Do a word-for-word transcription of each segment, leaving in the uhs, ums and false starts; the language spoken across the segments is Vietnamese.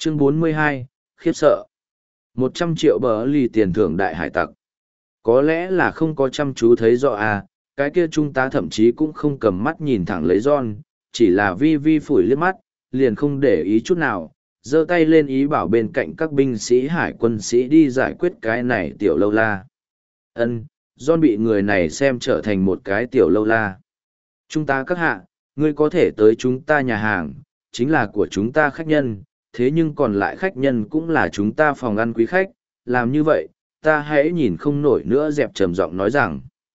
Chương bốn mươi hai, khiếp sợ. Một trăm triệu bờ lì tiền thưởng đại hải tặc. Có lẽ là không có chăm chú thấy rõ à, cái kia trung tá thậm chí cũng không cầm mắt nhìn thẳng lấy John, chỉ là vi vi phủi liếc mắt, liền không để ý chút nào, giơ tay lên ý bảo bên cạnh các binh sĩ hải quân sĩ đi giải quyết cái này tiểu lâu la. Ân, John bị người này xem trở thành một cái tiểu lâu la. Chúng ta các hạ, ngươi có thể tới chúng ta nhà hàng, chính là của chúng ta khách nhân, thế nhưng còn lại khách nhân cũng là chúng ta phòng ăn quý khách, làm như vậy, ta hãy nhìn không nổi nữa dẹp trầm giọng nói rằng.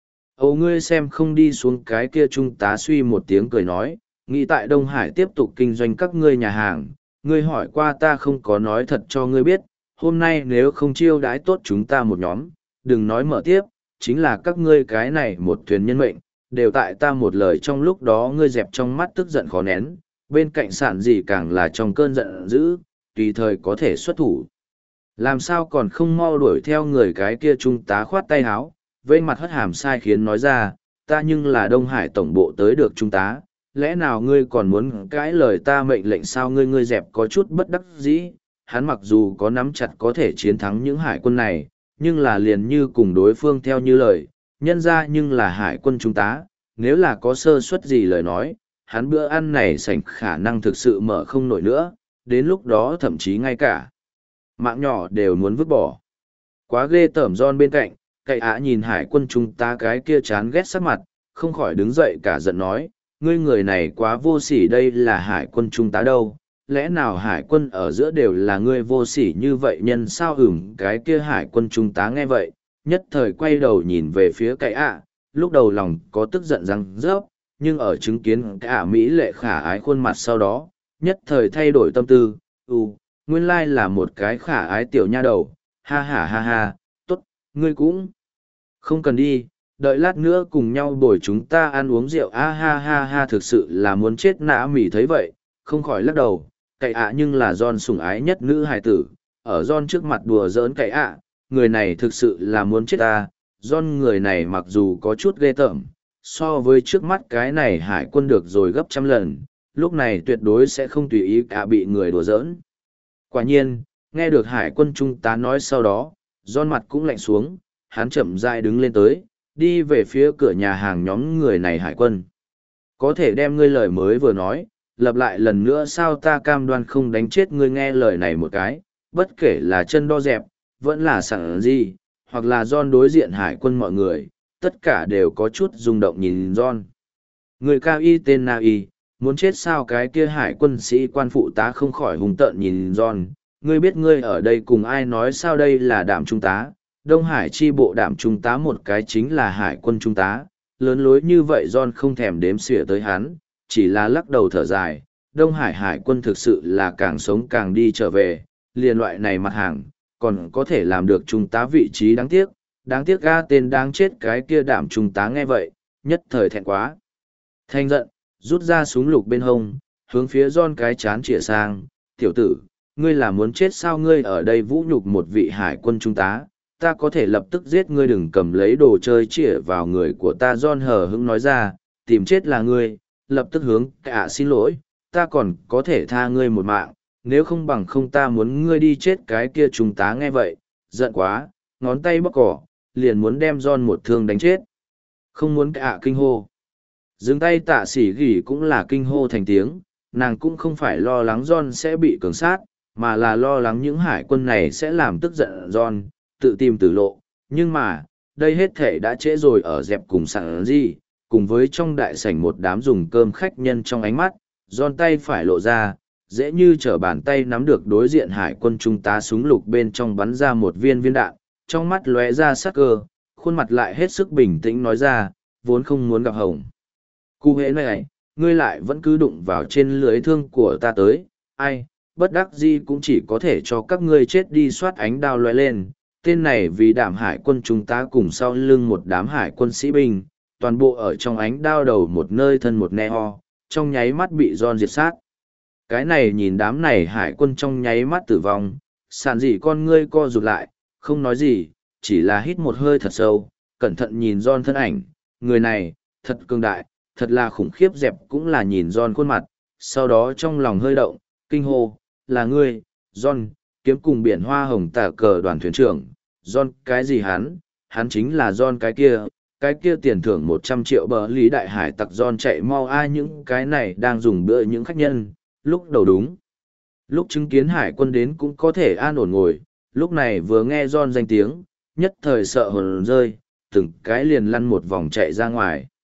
Âu ngươi xem không đi xuống cái kia trung tá suy một tiếng cười nói, nghĩ tại Đông Hải tiếp tục kinh doanh các ngươi nhà hàng, ngươi hỏi qua ta không có nói thật cho ngươi biết, hôm nay nếu không chiêu đãi tốt chúng ta một nhóm, đừng nói mở tiếp, chính là các ngươi cái này một thuyền nhân mệnh, đều tại ta một lời trong lúc đó ngươi dẹp trong mắt tức giận khó nén, bên cạnh sản gì càng là trong cơn giận dữ, tùy thời có thể xuất thủ. Làm sao còn không mau đuổi theo người cái kia trung tá khoát tay háo, vây mặt hất hàm sai khiến nói ra, ta nhưng là Đông Hải tổng bộ tới được trung tá, lẽ nào ngươi còn muốn cãi lời ta mệnh lệnh sao ngươi ngươi dẹp có chút bất đắc dĩ, hắn mặc dù có nắm chặt có thể chiến thắng những hải quân này, nhưng là liền như cùng đối phương theo như lời, nhân ra nhưng là hải quân trung tá, nếu là có sơ suất gì lời nói, hắn bữa ăn này sảnh khả năng thực sự mở không nổi nữa, đến lúc đó thậm chí ngay cả mạng nhỏ đều muốn vứt bỏ. Quá ghê tởm John bên cạnh, cậy ạ nhìn hải quân trung tá cái kia chán ghét sắc mặt, không khỏi đứng dậy cả giận nói, ngươi người này quá vô sỉ, đây là hải quân trung tá đâu, lẽ nào hải quân ở giữa đều là ngươi vô sỉ như vậy nhân sao ửng cái kia hải quân trung tá nghe vậy, nhất thời quay đầu nhìn về phía cậy ạ, lúc đầu lòng có tức giận răng rớp, nhưng ở chứng kiến cái ả mỹ lệ khả ái khuôn mặt sau đó, nhất thời thay đổi tâm tư, ừ, nguyên lai là một cái khả ái tiểu nha đầu, ha ha ha ha, tốt, ngươi cũng không cần đi, đợi lát nữa cùng nhau bồi chúng ta ăn uống rượu, a ha ha ha thực sự là muốn chết nã mỉ thấy vậy, không khỏi lắc đầu, cậy ạ nhưng là John sủng ái nhất nữ hài tử, ở John trước mặt đùa giỡn cậy ạ, người này thực sự là muốn chết ta, John người này mặc dù có chút ghê tởm, so với trước mắt cái này hải quân được rồi gấp trăm lần, lúc này tuyệt đối sẽ không tùy ý cả bị người đùa giỡn. Quả nhiên, nghe được hải quân trung tá nói sau đó, John mặt cũng lạnh xuống, hắn chậm rãi đứng lên tới, đi về phía cửa nhà hàng nhóm người này hải quân. Có thể đem ngươi lời mới vừa nói, lặp lại lần nữa sao ta cam đoan không đánh chết ngươi nghe lời này một cái, bất kể là chân đo dẹp, vẫn là sẵn gì, hoặc là John đối diện hải quân mọi người, tất cả đều có chút rung động nhìn John. Người cao y tên Na Y, muốn chết sao cái kia hải quân sĩ quan phụ tá không khỏi hùng tợn nhìn John, ngươi biết ngươi ở đây cùng ai nói sao đây là đảm trung tá, Đông Hải chi bộ đảm trung tá một cái chính là hải quân trung tá, lớn lối như vậy John không thèm đếm xỉa tới hắn, chỉ là lắc đầu thở dài, Đông Hải hải quân thực sự là càng sống càng đi trở về, liền loại này mặt hàng, còn có thể làm được trung tá vị trí đáng tiếc, đáng tiếc ga tên đáng chết cái kia đảm trung tá nghe vậy, nhất thời thẹn quá. Thanh giận, rút ra súng lục bên hông, hướng phía John cái chán chĩa sang, tiểu tử, ngươi là muốn chết sao ngươi ở đây vũ nhục một vị hải quân trung tá, ta có thể lập tức giết ngươi đừng cầm lấy đồ chơi chĩa vào người của ta John hờ hững nói ra, tìm chết là ngươi, lập tức hướng cả xin lỗi, ta còn có thể tha ngươi một mạng, nếu không bằng không ta muốn ngươi đi chết cái kia trung tá nghe vậy, giận quá, ngón tay bóc cỏ, liền muốn đem John một thương đánh chết. Không muốn cả kinh hô. Dừng tay tạ sỉ gỉ cũng là kinh hô thành tiếng, nàng cũng không phải lo lắng John sẽ bị cường sát, mà là lo lắng những hải quân này sẽ làm tức giận John, tự tìm tử lộ. Nhưng mà, đây hết thể đã trễ rồi ở dẹp cùng sẵn gì, cùng với trong đại sảnh một đám dùng cơm khách nhân trong ánh mắt, John tay phải lộ ra, dễ như trở bàn tay nắm được đối diện hải quân trung tá súng lục bên trong bắn ra một viên viên đạn, trong mắt lóe ra sắc cơ, khuôn mặt lại hết sức bình tĩnh nói ra, vốn không muốn gặp hồng. Cụ hễ này, ngươi lại vẫn cứ đụng vào trên lưới thương của ta tới, ai, bất đắc dĩ cũng chỉ có thể cho các ngươi chết đi soát ánh đao lóe lên. Tên này vì đảm hải quân chúng ta cùng sau lưng một đám hải quân sĩ binh, toàn bộ ở trong ánh đao đầu một nơi thân một ne ho, trong nháy mắt bị John diệt sát. Cái này nhìn đám này hải quân trong nháy mắt tử vong, sàn dị con ngươi co rụt lại, không nói gì, chỉ là hít một hơi thật sâu, cẩn thận nhìn John thân ảnh, người này, thật cường đại, thật là khủng khiếp dẹp cũng là nhìn John khuôn mặt, sau đó trong lòng hơi động, kinh hô, là ngươi, John, kiếm cùng biển hoa hồng tả cờ đoàn thuyền trưởng, John cái gì hắn, hắn chính là John cái kia, cái kia tiền thưởng một trăm triệu bờ lý đại hải tặc John chạy mau ai những cái này đang dùng bữa những khách nhân, lúc đầu đúng. Lúc chứng kiến hải quân đến cũng có thể an ổn ngồi, lúc này vừa nghe John danh tiếng, nhất thời sợ hồn rơi, từng cái liền lăn một vòng chạy ra ngoài.